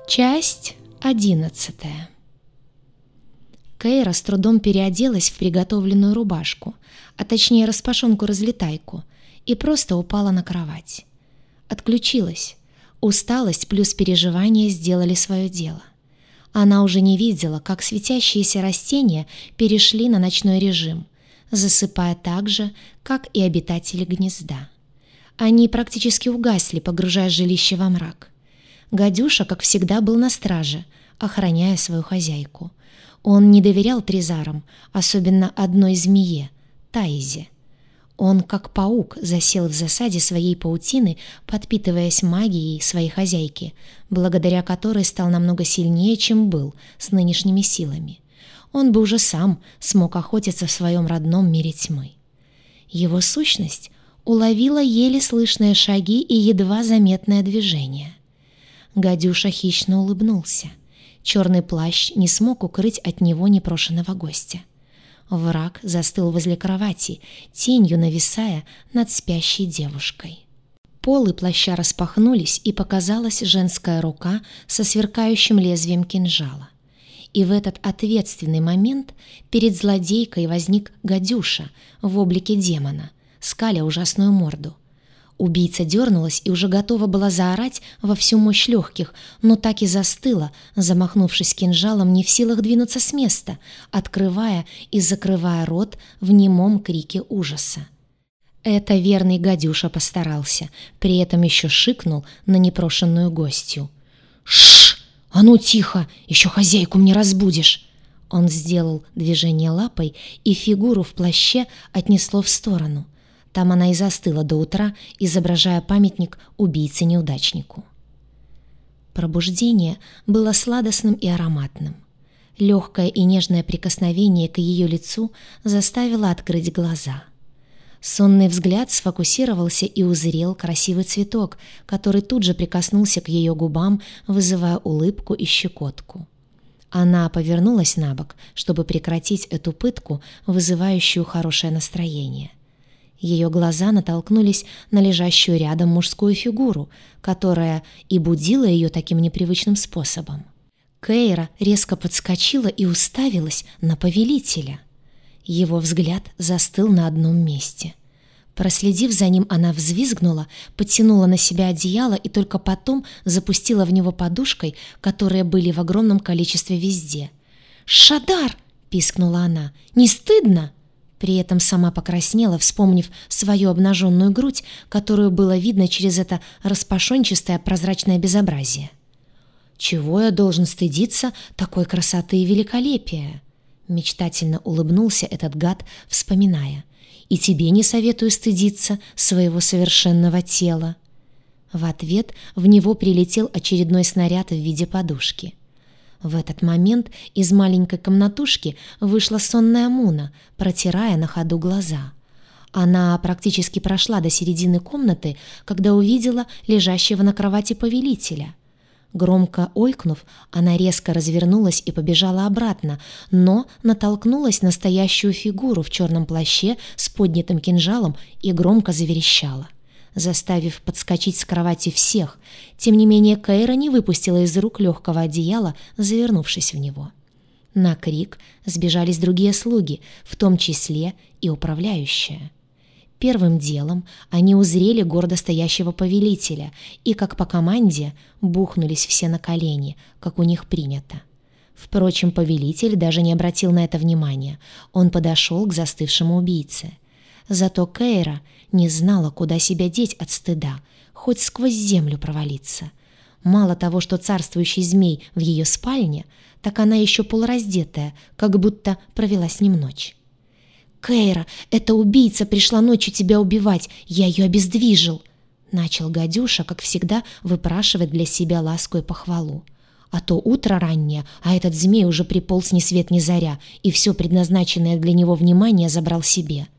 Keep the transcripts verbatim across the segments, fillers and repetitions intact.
Часть одиннадцатая. Кейра с трудом переоделась в приготовленную рубашку, а точнее распашонку-разлетайку, и просто упала на кровать. Отключилась. Усталость плюс переживания сделали свое дело. Она уже не видела, как светящиеся растения перешли на ночной режим, засыпая так же, как и обитатели гнезда. Они практически угасли, погружая жилище во мрак. Гадюша, как всегда, был на страже, охраняя свою хозяйку. Он не доверял тризарам, особенно одной змее — Тайзе. Он, как паук, засел в засаде своей паутины, подпитываясь магией своей хозяйки, благодаря которой стал намного сильнее, чем был с нынешними силами. Он бы уже сам смог охотиться в своем родном мире тьмы. Его сущность уловила еле слышные шаги и едва заметное движение. Гадюша хищно улыбнулся. Черный плащ не смог укрыть от него непрошеного гостя. Враг застыл возле кровати, тенью нависая над спящей девушкой. Полы плаща распахнулись, и показалась женская рука со сверкающим лезвием кинжала. И в этот ответственный момент перед злодейкой возник гадюша в облике демона, скаля ужасную морду. Убийца дернулась и уже готова была заорать во всю мощь легких, но так и застыла, замахнувшись кинжалом, не в силах двинуться с места, открывая и закрывая рот в немом крике ужаса. Это верный гадюша постарался, при этом еще шикнул на непрошенную гостью. «Шш! А ну тихо! Еще хозяйку мне разбудишь!» Он сделал движение лапой, и фигуру в плаще отнесло в сторону. Там она и застыла до утра, изображая памятник убийце-неудачнику. Пробуждение было сладостным и ароматным. Легкое и нежное прикосновение к ее лицу заставило открыть глаза. Сонный взгляд сфокусировался и узрел красивый цветок, который тут же прикоснулся к ее губам, вызывая улыбку и щекотку. Она повернулась на бок, чтобы прекратить эту пытку, вызывающую хорошее настроение. Ее глаза натолкнулись на лежащую рядом мужскую фигуру, которая и будила ее таким непривычным способом. Кейра резко подскочила и уставилась на повелителя. Его взгляд застыл на одном месте. Проследив за ним, она взвизгнула, подтянула на себя одеяло и только потом запустила в него подушкой, которые были в огромном количестве везде. «Шадар!» — пискнула она. «Не стыдно?» При этом сама покраснела, вспомнив свою обнаженную грудь, которую было видно через это распашончатое прозрачное безобразие. «Чего я должен стыдиться такой красоты и великолепия?» Мечтательно улыбнулся этот гад, вспоминая. «И тебе не советую стыдиться своего совершенного тела». В ответ в него прилетел очередной снаряд в виде подушки. В этот момент из маленькой комнатушки вышла сонная Муна, протирая на ходу глаза. Она практически прошла до середины комнаты, когда увидела лежащего на кровати повелителя. Громко ойкнув, она резко развернулась и побежала обратно, но натолкнулась на стоящую фигуру в черном плаще с поднятым кинжалом и громко заверещала, заставив подскочить с кровати всех. Тем не менее, Кейра не выпустила из рук легкого одеяла, завернувшись в него. На крик сбежались другие слуги, в том числе и управляющая. Первым делом они узрели гордо стоящего повелителя и, как по команде, бухнулись все на колени, как у них принято. Впрочем, повелитель даже не обратил на это внимания. Он подошел к застывшему убийце. Зато Кейра не знала, куда себя деть от стыда, хоть сквозь землю провалиться. Мало того, что царствующий змей в ее спальне, так она еще полураздетая, как будто провела с ним ночь. «Кейра, эта убийца пришла ночью тебя убивать, я ее обездвижил!» Начал гадюша, как всегда, выпрашивать для себя ласку и похвалу. А то утро раннее, а этот змей уже приполз ни свет ни заря, и все предназначенное для него внимание забрал себе.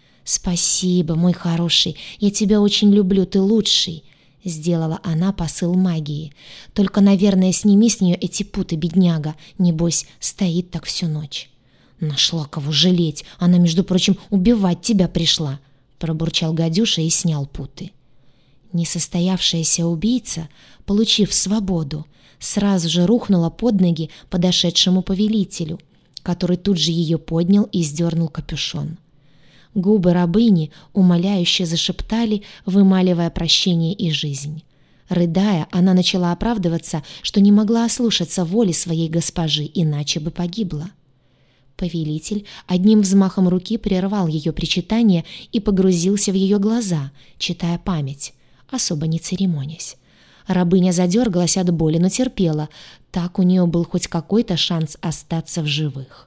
«Спасибо, мой хороший, я тебя очень люблю, ты лучший!» Сделала она посыл магии. «Только, наверное, сними с нее эти путы, бедняга, небось, стоит так всю ночь». «Нашла кого жалеть, она, между прочим, убивать тебя пришла», — пробурчал гадюша и снял путы. Несостоявшаяся убийца, получив свободу, сразу же рухнула под ноги подошедшему повелителю, который тут же ее поднял и сдернул капюшон. Губы рабыни умоляюще зашептали, вымаливая прощение и жизнь. Рыдая, она начала оправдываться, что не могла ослушаться воли своей госпожи, иначе бы погибла. Повелитель одним взмахом руки прервал ее причитание и погрузился в ее глаза, читая память, особо не церемонясь. Рабыня задергалась от боли, но терпела, так у нее был хоть какой-то шанс остаться в живых.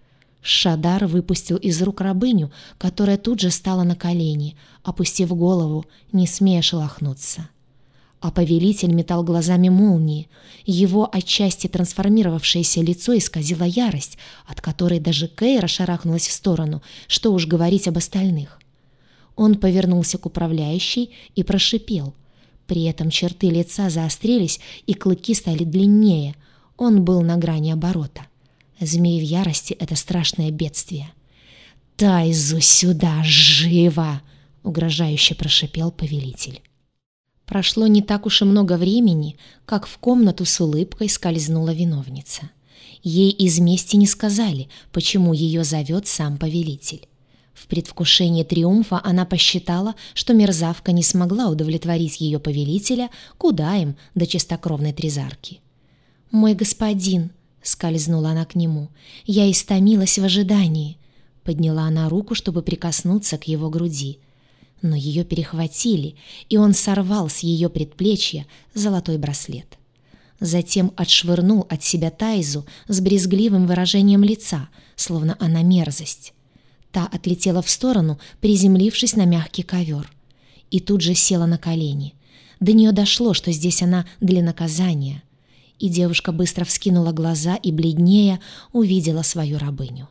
Шадар выпустил из рук рабыню, которая тут же стала на колени, опустив голову, не смея шелохнуться. А повелитель метал глазами молнии. Его отчасти трансформировавшееся лицо исказило ярость, от которой даже Кейра шарахнулась в сторону, что уж говорить об остальных. Он повернулся к управляющей и прошипел. При этом черты лица заострились, и клыки стали длиннее. Он был на грани оборота. Змей в ярости — это страшное бедствие. «Тайзу сюда, живо!» — угрожающе прошипел повелитель. Прошло не так уж и много времени, как в комнату с улыбкой скользнула виновница. Ей из мести не сказали, почему ее зовет сам повелитель. В предвкушении триумфа она посчитала, что мерзавка не смогла удовлетворить ее повелителя, куда им до чистокровной тризарки. «Мой господин», — скользнула она к нему, — «я истомилась в ожидании». Подняла она руку, чтобы прикоснуться к его груди. Но ее перехватили, и он сорвал с ее предплечья золотой браслет. Затем отшвырнул от себя Тайзу с брезгливым выражением лица, словно она мерзость. Та отлетела в сторону, приземлившись на мягкий ковер. И тут же села на колени. До нее дошло, что здесь она для наказания. И девушка быстро вскинула глаза и, бледнее, увидела свою рабыню.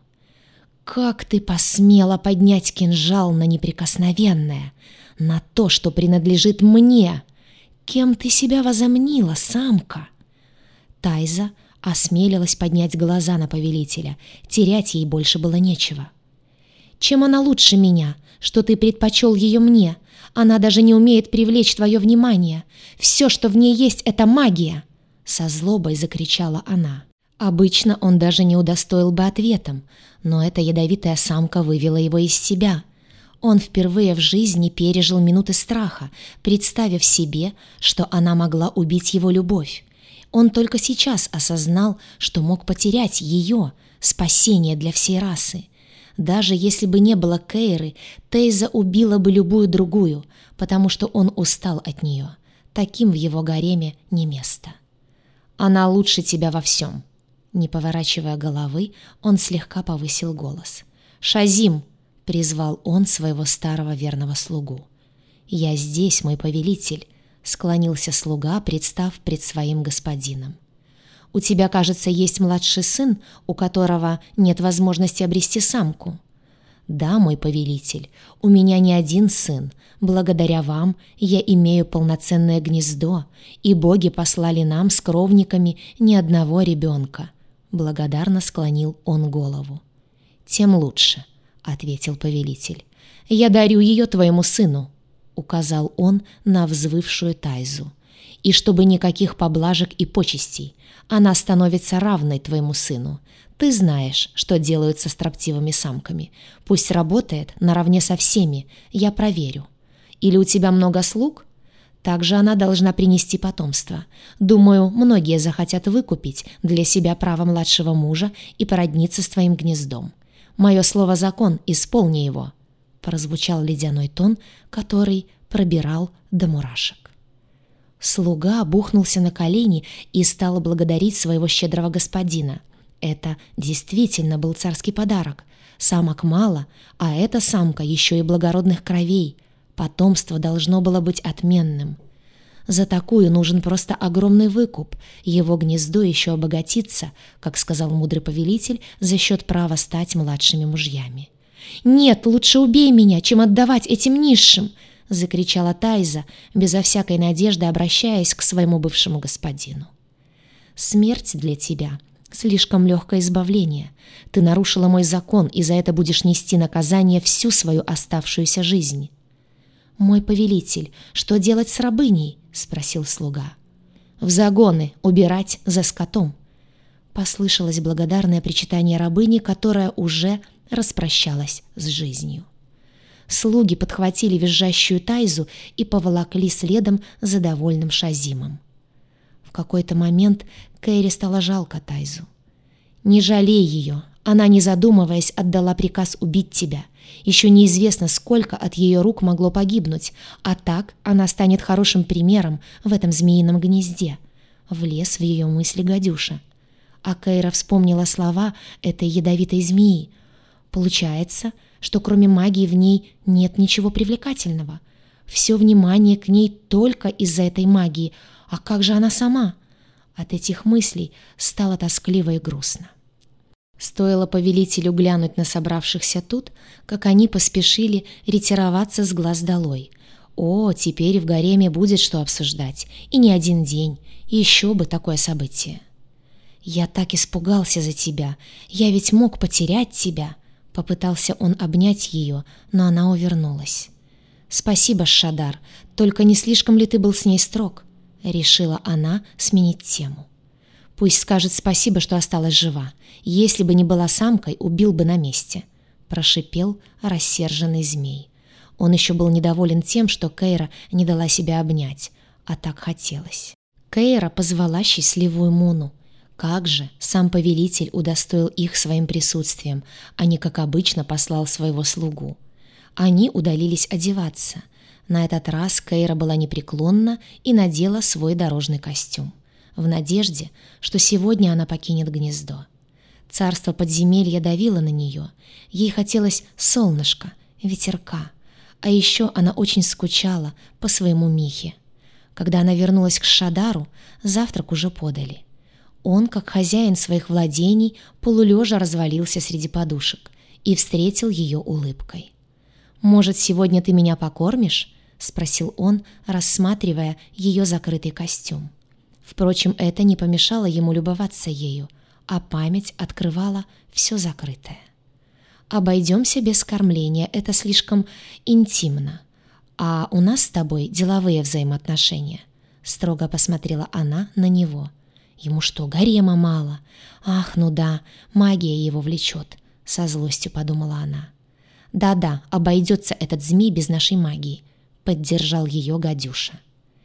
«Как ты посмела поднять кинжал на неприкосновенное, на то, что принадлежит мне? Кем ты себя возомнила, самка?» Тайза осмелилась поднять глаза на повелителя, терять ей больше было нечего. «Чем она лучше меня, что ты предпочел ее мне? Она даже не умеет привлечь твое внимание. Все, что в ней есть, — это магия!» Со злобой закричала она. Обычно он даже не удостоил бы ответом, но эта ядовитая самка вывела его из себя. Он впервые в жизни пережил минуты страха, представив себе, что она могла убить его любовь. Он только сейчас осознал, что мог потерять ее, спасение для всей расы. Даже если бы не было Кейры, Тайза убила бы любую другую, потому что он устал от нее. Таким в его гареме не место. «Она лучше тебя во всем». Не поворачивая головы, он слегка повысил голос. «Шазим!» — призвал он своего старого верного слугу. «Я здесь, мой повелитель», — склонился слуга, представ пред своим господином. «У тебя, кажется, есть младший сын, у которого нет возможности обрести самку». «Да, мой повелитель, у меня не один сын. Благодаря вам я имею полноценное гнездо, и боги послали нам с кровниками ни одного ребенка». Благодарно склонил он голову. «Тем лучше», — ответил повелитель. «Я дарю ее твоему сыну», — указал он на взвывшую Тайзу. «И чтобы никаких поблажек и почестей, она становится равной твоему сыну. Ты знаешь, что делают со строптивыми самками. Пусть работает наравне со всеми, я проверю. Или у тебя много слуг? Также она должна принести потомство. Думаю, многие захотят выкупить для себя право младшего мужа и породниться с твоим гнездом. Мое слово закон, исполни его», — прозвучал ледяной тон, который пробирал до мурашек. Слуга бухнулся на колени и стал благодарить своего щедрого господина. Это действительно был царский подарок. Самок мало, а эта самка еще и благородных кровей. Потомство должно было быть отменным. За такую нужен просто огромный выкуп. Его гнездо еще обогатится, как сказал мудрый повелитель, за счет права стать младшими мужьями. «Нет, лучше убей меня, чем отдавать этим низшим!» — закричала Тайза, безо всякой надежды обращаясь к своему бывшему господину. «Смерть для тебя — слишком легкое избавление. Ты нарушила мой закон, и за это будешь нести наказание всю свою оставшуюся жизнь». «Мой повелитель, что делать с рабыней?» — спросил слуга. «В загоны, убирать за скотом», — послышалось благодарное причитание рабыни, которая уже распрощалась с жизнью. Слуги подхватили визжащую Тайзу и поволокли следом за довольным Шазимом. В какой-то момент Кейре стало жалко Тайзу. «Не жалей ее, она, не задумываясь, отдала приказ убить тебя. Еще неизвестно, сколько от ее рук могло погибнуть, а так она станет хорошим примером в этом змеином гнезде», — влез в ее мысли гадюша. А Кейра вспомнила слова этой ядовитой змеи. Получается, что кроме магии в ней нет ничего привлекательного. Все внимание к ней только из-за этой магии. А как же она сама? От этих мыслей стало тоскливо и грустно. Стоило повелителю глянуть на собравшихся тут, как они поспешили ретироваться с глаз долой. О, теперь в гареме будет что обсуждать. И не один день. Еще бы такое событие. «Я так испугался за тебя. Я ведь мог потерять тебя». Попытался он обнять ее, но она увернулась. «Спасибо, Шадар, только не слишком ли ты был с ней строг?» Решила она сменить тему. «Пусть скажет спасибо, что осталась жива. Если бы не была самкой, убил бы на месте», — прошипел рассерженный змей. Он еще был недоволен тем, что Кейра не дала себя обнять, а так хотелось. Кейра позвала счастливую Муну. Как же сам повелитель удостоил их своим присутствием, а не, как обычно, послал своего слугу. Они удалились одеваться. На этот раз Кейра была непреклонна и надела свой дорожный костюм, в надежде, что сегодня она покинет гнездо. Царство подземелья давило на нее. Ей хотелось солнышка, ветерка, а еще она очень скучала по своему Михе. Когда она вернулась к Шадару, завтрак уже подали. Он, как хозяин своих владений, полулежа развалился среди подушек и встретил ее улыбкой. «Может, сегодня ты меня покормишь?» — спросил он, рассматривая ее закрытый костюм. Впрочем, это не помешало ему любоваться ею, а память открывала все закрытое. «Обойдемся без кормления, это слишком интимно. А у нас с тобой деловые взаимоотношения», — строго посмотрела она на него. Ему что, гарема мало? Ах, ну да, магия его влечет, со злостью подумала она. Да-да, обойдется этот змей без нашей магии, поддержал ее гадюша.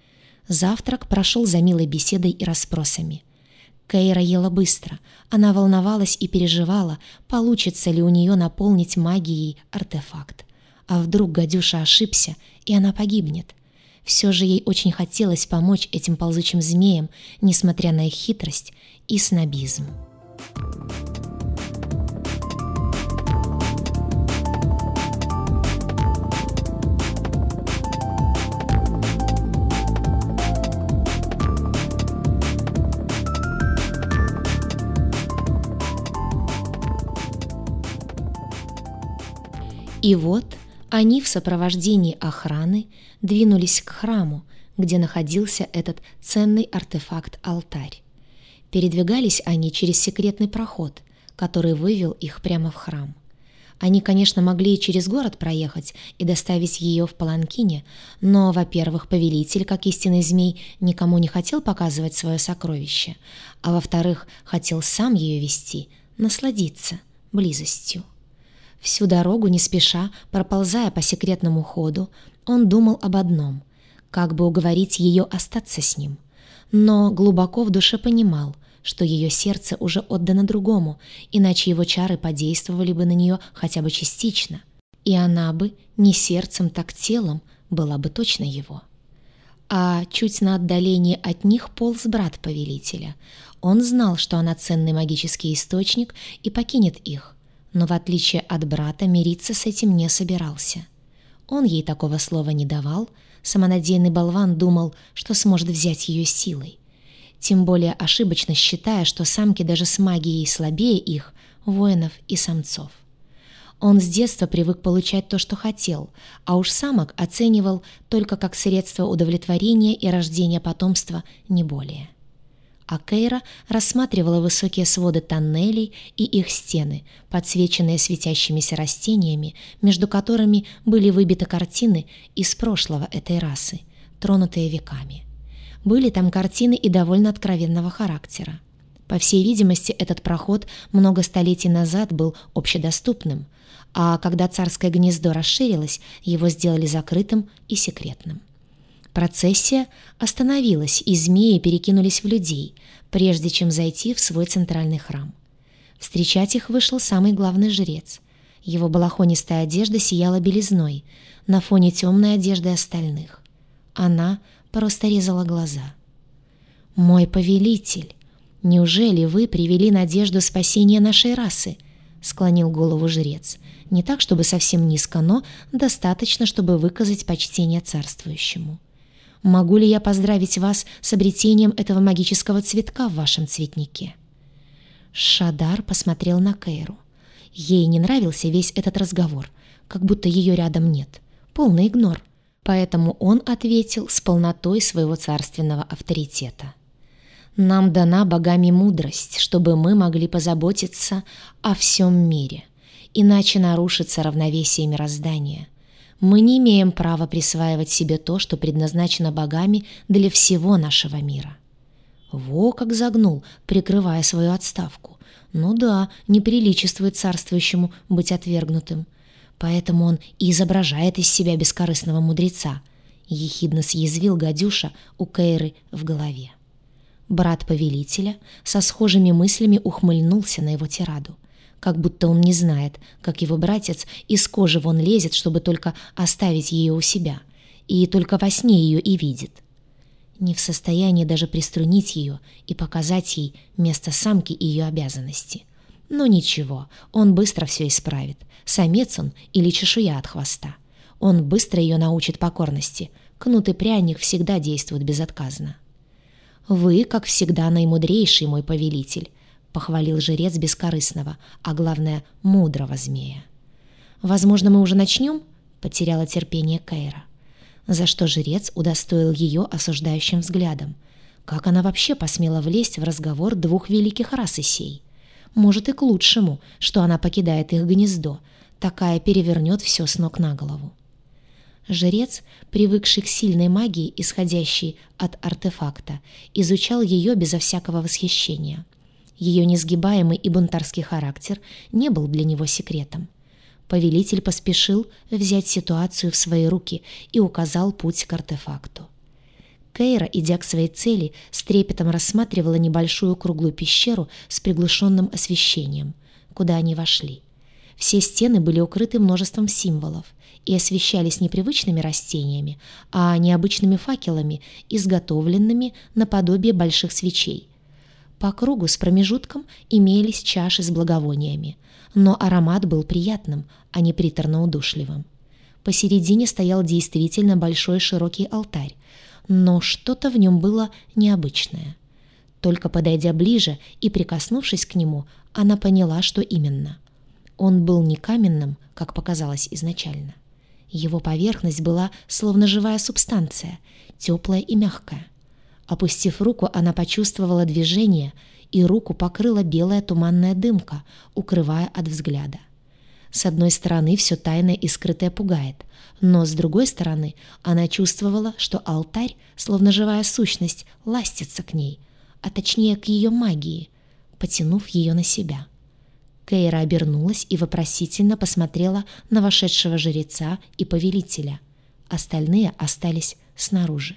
Завтрак прошел за милой беседой и расспросами. Кейра ела быстро. Она волновалась и переживала, получится ли у нее наполнить магией артефакт. А вдруг гадюша ошибся, и она погибнет? Все же ей очень хотелось помочь этим ползучим змеям, несмотря на их хитрость и снобизм. И вот они в сопровождении охраны двинулись к храму, где находился этот ценный артефакт-алтарь. Передвигались они через секретный проход, который вывел их прямо в храм. Они, конечно, могли и через город проехать и доставить ее в паланкине, но, во-первых, повелитель, как истинный змей, никому не хотел показывать свое сокровище, а во-вторых, хотел сам ее вести, насладиться близостью. Всю дорогу, не спеша, проползая по секретному ходу, он думал об одном — как бы уговорить ее остаться с ним. Но глубоко в душе понимал, что ее сердце уже отдано другому, иначе его чары подействовали бы на нее хотя бы частично, и она бы не сердцем, так телом была бы точно его. А чуть на отдалении от них полз брат повелителя. Он знал, что она ценный магический источник, и покинет их. Но в отличие от брата мириться с этим не собирался. Он ей такого слова не давал, самонадеянный болван думал, что сможет взять ее силой. Тем более ошибочно считая, что самки даже с магией слабее их, воинов и самцов. Он с детства привык получать то, что хотел, а уж самок оценивал только как средство удовлетворения и рождения потомства, не более. а Кейра рассматривала высокие своды тоннелей и их стены, подсвеченные светящимися растениями, между которыми были выбиты картины из прошлого этой расы, тронутые веками. Были там картины и довольно откровенного характера. По всей видимости, этот проход много столетий назад был общедоступным, а когда царское гнездо расширилось, его сделали закрытым и секретным. Процессия остановилась, и змеи перекинулись в людей, прежде чем зайти в свой центральный храм. Встречать их вышел самый главный жрец. Его балахонистая одежда сияла белизной на фоне темной одежды остальных. Она просто резала глаза. «Мой повелитель, неужели вы привели надежду спасения нашей расы?» — склонил голову жрец. Не так, чтобы совсем низко, но достаточно, чтобы выказать почтение царствующему. «Могу ли я поздравить вас с обретением этого магического цветка в вашем цветнике?» Шадар посмотрел на Кейру. Ей не нравился весь этот разговор, как будто ее рядом нет. Полный игнор. Поэтому он ответил с полнотой своего царственного авторитета. «Нам дана богами мудрость, чтобы мы могли позаботиться о всем мире, иначе нарушится равновесие мироздания. Мы не имеем права присваивать себе то, что предназначено богами для всего нашего мира». Во как загнул, прикрывая свою отставку. Ну да, не приличествует царствующему быть отвергнутым. Поэтому он и изображает из себя бескорыстного мудреца, ехидно съязвил гадюша у Кейры в голове. Брат повелителя со схожими мыслями ухмыльнулся на его тираду, как будто он не знает, как его братец из кожи вон лезет, чтобы только оставить ее у себя, и только во сне ее и видит. Не в состоянии даже приструнить ее и показать ей место самки и ее обязанности. Но ничего, он быстро все исправит. Самец он или чешуя от хвоста. Он быстро ее научит покорности. Кнут и пряник всегда действуют безотказно. «Вы, как всегда, наимудрейший мой повелитель», — похвалил жрец бескорыстного, а главное, мудрого змея. «Возможно, мы уже начнем?» — потеряла терпение Кейра. За что жрец удостоил ее осуждающим взглядом. Как она вообще посмела влезть в разговор двух великих рас и сей? Может, и к лучшему, что она покидает их гнездо. Такая перевернет все с ног на голову. Жрец, привыкший к сильной магии, исходящей от артефакта, изучал ее безо всякого восхищения. Ее несгибаемый и бунтарский характер не был для него секретом. Повелитель поспешил взять ситуацию в свои руки и указал путь к артефакту. Кейра, идя к своей цели, с трепетом рассматривала небольшую круглую пещеру с приглушенным освещением, куда они вошли. Все стены были укрыты множеством символов и освещались не привычными растениями, а необычными факелами, изготовленными наподобие больших свечей. По кругу с промежутком имелись чаши с благовониями, но аромат был приятным, а не приторно-удушливым. Посередине стоял действительно большой широкий алтарь, но что-то в нем было необычное. Только подойдя ближе и прикоснувшись к нему, она поняла, что именно. Он был не каменным, как показалось изначально. Его поверхность была словно живая субстанция, теплая и мягкая. Опустив руку, она почувствовала движение, и руку покрыла белая туманная дымка, укрывая от взгляда. С одной стороны, все тайное и скрытое пугает, но с другой стороны, она чувствовала, что алтарь, словно живая сущность, ластится к ней, а точнее к ее магии, потянув ее на себя. Кейра обернулась и вопросительно посмотрела на вошедшего жреца и повелителя. Остальные остались снаружи.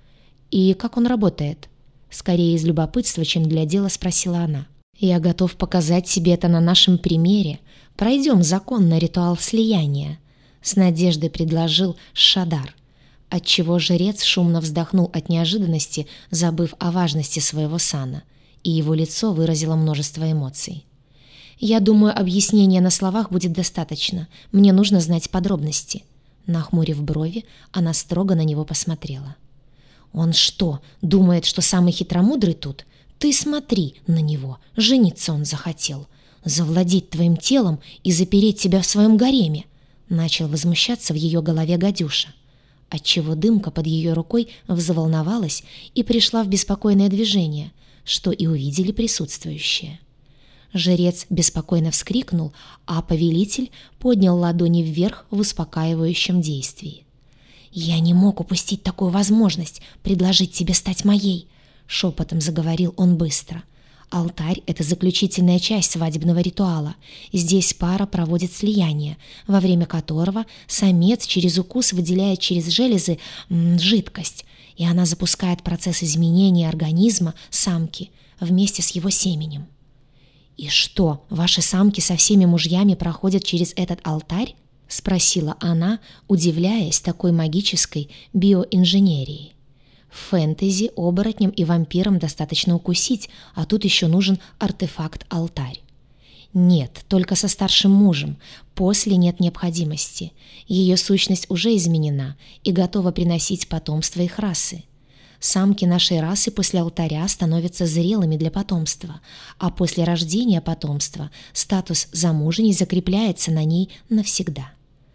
«И как он работает?» Скорее из любопытства, чем для дела, спросила она. «Я готов показать тебе это на нашем примере. Пройдем законно ритуал слияния», — с надеждой предложил Шадар, отчего жрец шумно вздохнул от неожиданности, забыв о важности своего сана, и его лицо выразило множество эмоций. «Я думаю, объяснения на словах будет достаточно. Мне нужно знать подробности». Нахмурив брови, она строго на него посмотрела. «Он что, думает, что самый хитромудрый тут? Ты смотри на него, жениться он захотел. Завладеть твоим телом и запереть тебя в своем гареме», — начал возмущаться в ее голове гадюша. отчего дымка под ее рукой взволновалась и пришла в беспокойное движение, что и увидели присутствующие. Жрец беспокойно вскрикнул, а повелитель поднял ладони вверх в успокаивающем действии. «Я не мог упустить такую возможность предложить тебе стать моей», — шепотом заговорил он быстро. «Алтарь — это заключительная часть свадебного ритуала. Здесь пара проводит слияние, во время которого самец через укус выделяет через железы м, жидкость, и она запускает процесс изменения организма самки вместе с его семенем». «И что, ваши самки со всеми мужьями проходят через этот алтарь?» — спросила она, удивляясь такой магической биоинженерии. В фэнтези оборотням и вампирам достаточно укусить, а тут еще нужен артефакт-алтарь. Нет, только со старшим мужем. После нет необходимости. Ее сущность уже изменена и готова приносить потомство их расы. Самки нашей расы после алтаря становятся зрелыми для потомства, а после рождения потомства статус замужней закрепляется на ней навсегда.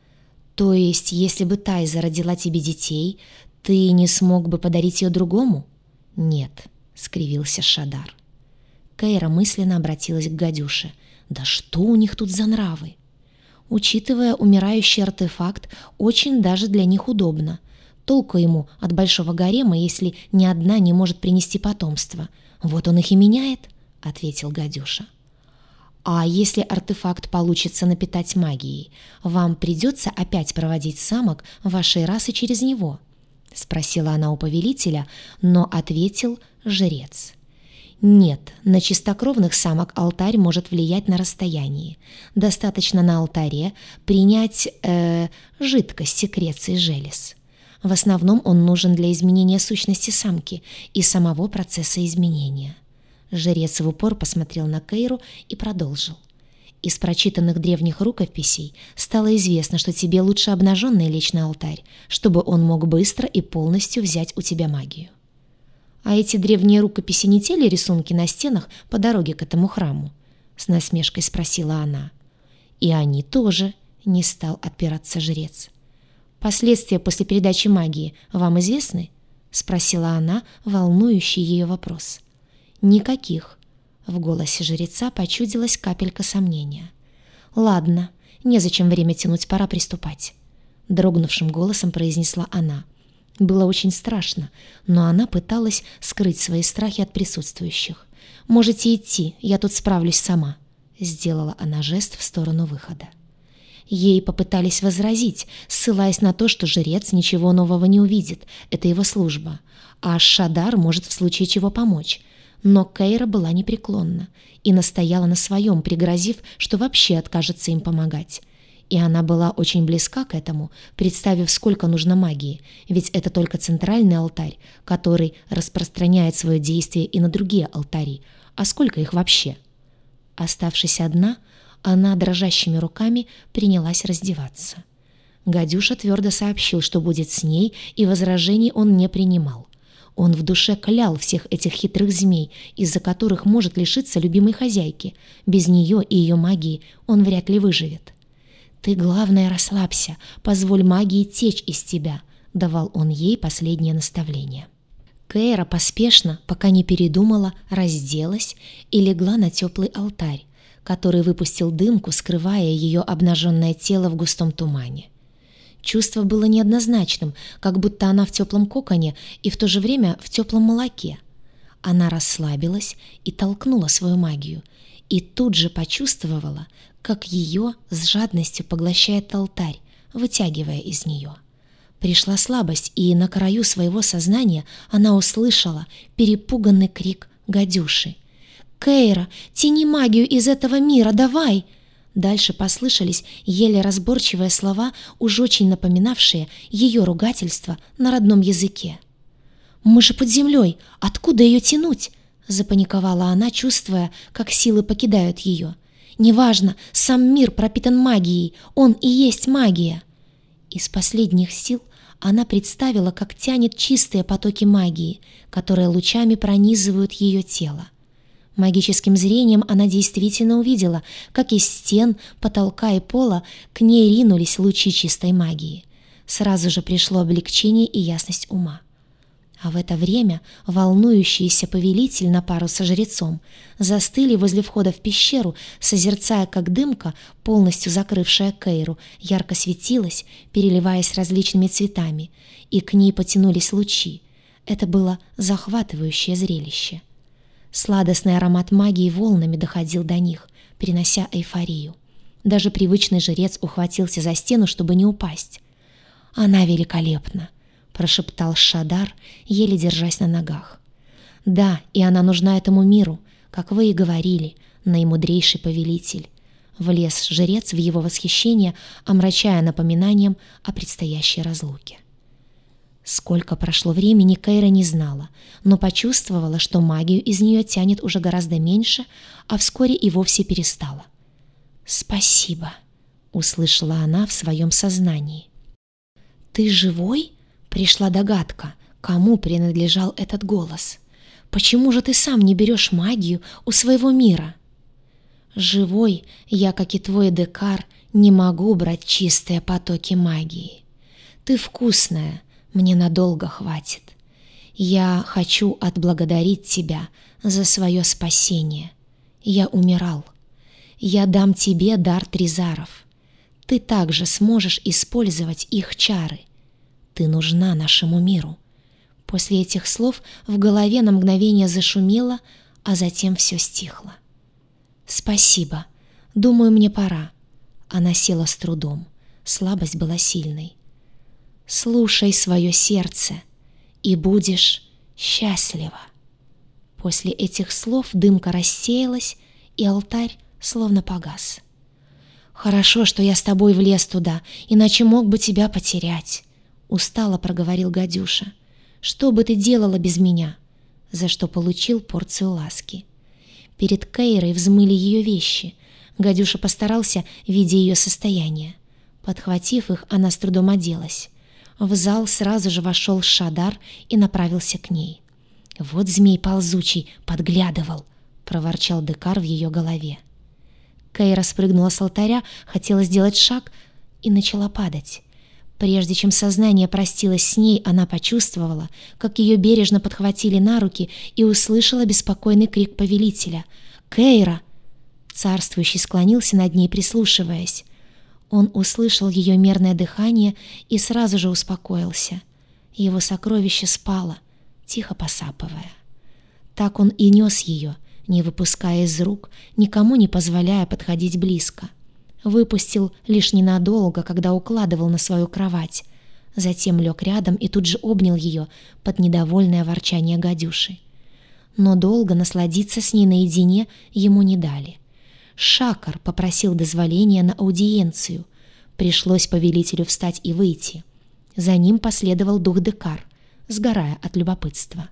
То есть, если бы Тайза родила тебе детей, ты не смог бы подарить ее другому? Нет, скривился Шадар. Кейра мысленно обратилась к гадюше. Да что у них тут за нравы? Учитывая умирающий артефакт, очень даже для них удобно. Толку ему от большого гарема, если ни одна не может принести потомство. Вот он их и меняет, — ответил гадюша. А если артефакт получится напитать магией, вам придется опять проводить самок вашей расы через него? — спросила она у повелителя, но ответил жрец. Нет, на чистокровных самок алтарь может влиять на расстоянии. Достаточно на алтаре принять э, жидкость секреции желез. В основном он нужен для изменения сущности самки и самого процесса изменения. Жрец в упор посмотрел на Кейру и продолжил. Из прочитанных древних рукописей стало известно, что тебе лучше обнаженный лечь на алтарь, чтобы он мог быстро и полностью взять у тебя магию. А эти древние рукописи не те ли рисунки на стенах по дороге к этому храму? С насмешкой спросила она. И они тоже, не стал отпираться жрец. «Последствия после передачи магии вам известны?» — спросила она, волнующий ее вопрос. «Никаких». В голосе жреца почудилась капелька сомнения. «Ладно, незачем время тянуть, пора приступать», — дрогнувшим голосом произнесла она. Было очень страшно, но она пыталась скрыть свои страхи от присутствующих. «Можете идти, я тут справлюсь сама», — сделала она жест в сторону выхода. Ей попытались возразить, ссылаясь на то, что жрец ничего нового не увидит, это его служба, а Шадар может в случае чего помочь. Но Кейра была непреклонна и настояла на своем, пригрозив, что вообще откажется им помогать. И она была очень близка к этому, представив, сколько нужно магии, ведь это только центральный алтарь, который распространяет свое действие и на другие алтари, а сколько их вообще? Оставшись одна, она дрожащими руками принялась раздеваться. Гадюша твердо сообщил, что будет с ней, и возражений он не принимал. Он в душе клял всех этих хитрых змей, из-за которых может лишиться любимой хозяйки. Без нее и ее магии он вряд ли выживет. «Ты, главное, расслабься, позволь магии течь из тебя», — давал он ей последнее наставление. Кейра поспешно, пока не передумала, разделась и легла на теплый алтарь, который выпустил дымку, скрывая ее обнаженное тело в густом тумане. Чувство было неоднозначным, как будто она в теплом коконе и в то же время в теплом молоке. Она расслабилась и толкнула свою магию, и тут же почувствовала, как ее с жадностью поглощает алтарь, вытягивая из нее. Пришла слабость, и на краю своего сознания она услышала перепуганный крик гадюши. «Кейра, тяни магию из этого мира, давай!» Дальше послышались еле разборчивые слова, уж очень напоминавшие ее ругательство на родном языке. «Мы же под землей! Откуда ее тянуть?» — запаниковала она, чувствуя, как силы покидают ее. «Неважно, сам мир пропитан магией, он и есть магия!» Из последних сил она представила, как тянет чистые потоки магии, которые лучами пронизывают ее тело. Магическим зрением она действительно увидела, как из стен, потолка и пола к ней ринулись лучи чистой магии. Сразу же пришло облегчение и ясность ума. А в это время волнующийся повелитель на пару со жрецом застыли возле входа в пещеру, созерцая, как дымка, полностью закрывшая Кейру, ярко светилась, переливаясь различными цветами, и к ней потянулись лучи. Это было захватывающее зрелище. Сладостный аромат магии волнами доходил до них, перенося эйфорию. Даже привычный жрец ухватился за стену, чтобы не упасть. «Она великолепна», — прошептал Шадар, еле держась на ногах. «Да, и она нужна этому миру, как вы и говорили, наимудрейший повелитель». Влез жрец в его восхищение, омрачая напоминанием о предстоящей разлуке. Сколько прошло времени, Кейра не знала, но почувствовала, что магию из нее тянет уже гораздо меньше, а вскоре и вовсе перестала. «Спасибо», — услышала она в своем сознании. «Ты живой?» — пришла догадка, кому принадлежал этот голос. «Почему же ты сам не берешь магию у своего мира?» «Живой, я, как и твой Декар, не могу брать чистые потоки магии. Ты вкусная, мне надолго хватит. Я хочу отблагодарить тебя за свое спасение. Я умирал. Я дам тебе дар Тризаров. Ты также сможешь использовать их чары. Ты нужна нашему миру». После этих слов в голове на мгновение зашумело, а затем все стихло. «Спасибо. Думаю, мне пора». Она села с трудом. Слабость была сильной. «Слушай свое сердце, и будешь счастлива». После этих слов дымка рассеялась, и алтарь словно погас. «Хорошо, что я с тобой влез туда, иначе мог бы тебя потерять», — устало проговорил гадюша. «Что бы ты делала без меня?» За что получил порцию ласки. Перед Кейрой взмыли ее вещи. Гадюша постарался, видя ее состояние. Подхватив их, она с трудом оделась. В зал сразу же вошел Шадар и направился к ней. «Вот змей ползучий подглядывал», — проворчал Декар в ее голове. Кейра спрыгнула с алтаря, хотела сделать шаг и начала падать. Прежде чем сознание простилось с ней, она почувствовала, как ее бережно подхватили на руки, и услышала беспокойный крик повелителя. «Кейра!» Царствующий склонился над ней, прислушиваясь. Он услышал ее мерное дыхание и сразу же успокоился. Его сокровище спало, тихо посапывая. Так он и нес ее, не выпуская из рук, никому не позволяя подходить близко. Выпустил лишь ненадолго, когда укладывал на свою кровать. Затем лег рядом и тут же обнял ее под недовольное ворчание гадюши. Но долго насладиться с ней наедине ему не дали. Шакар попросил дозволения на аудиенцию. Пришлось повелителю встать и выйти. За ним последовал дух Декар, сгорая от любопытства.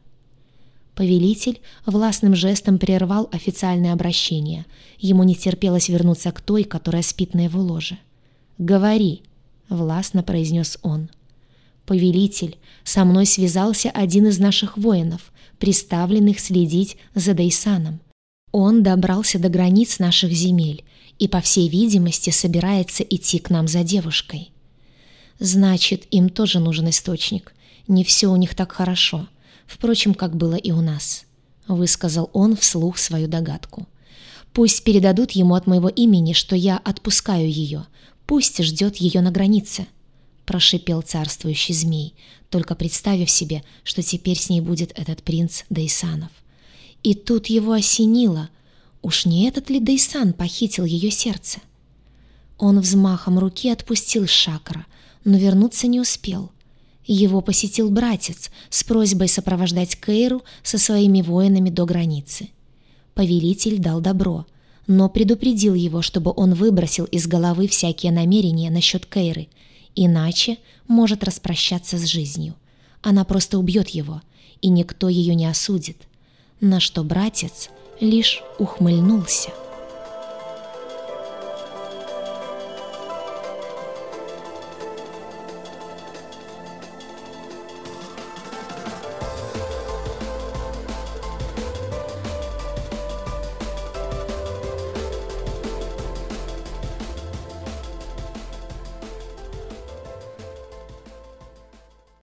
Повелитель властным жестом прервал официальное обращение. Ему не терпелось вернуться к той, которая спит на его ложе. «Говори», — властно произнес он. «Повелитель, со мной связался один из наших воинов, приставленных следить за Дейсаном. Он добрался до границ наших земель и, по всей видимости, собирается идти к нам за девушкой». «Значит, им тоже нужен источник. Не все у них так хорошо. Впрочем, как было и у нас», — высказал он вслух свою догадку. «Пусть передадут ему от моего имени, что я отпускаю ее. Пусть ждет ее на границе», — прошипел царствующий змей, только представив себе, что теперь с ней будет этот принц Дейсанов. И тут его осенило. Уж не этот ли Дейсан похитил ее сердце? Он взмахом руки отпустил Шакара, но вернуться не успел. Его посетил братец с просьбой сопровождать Кейру со своими воинами до границы. Повелитель дал добро, но предупредил его, чтобы он выбросил из головы всякие намерения насчет Кейры, иначе может распрощаться с жизнью. Она просто убьет его, и никто ее не осудит. На что братец лишь ухмыльнулся.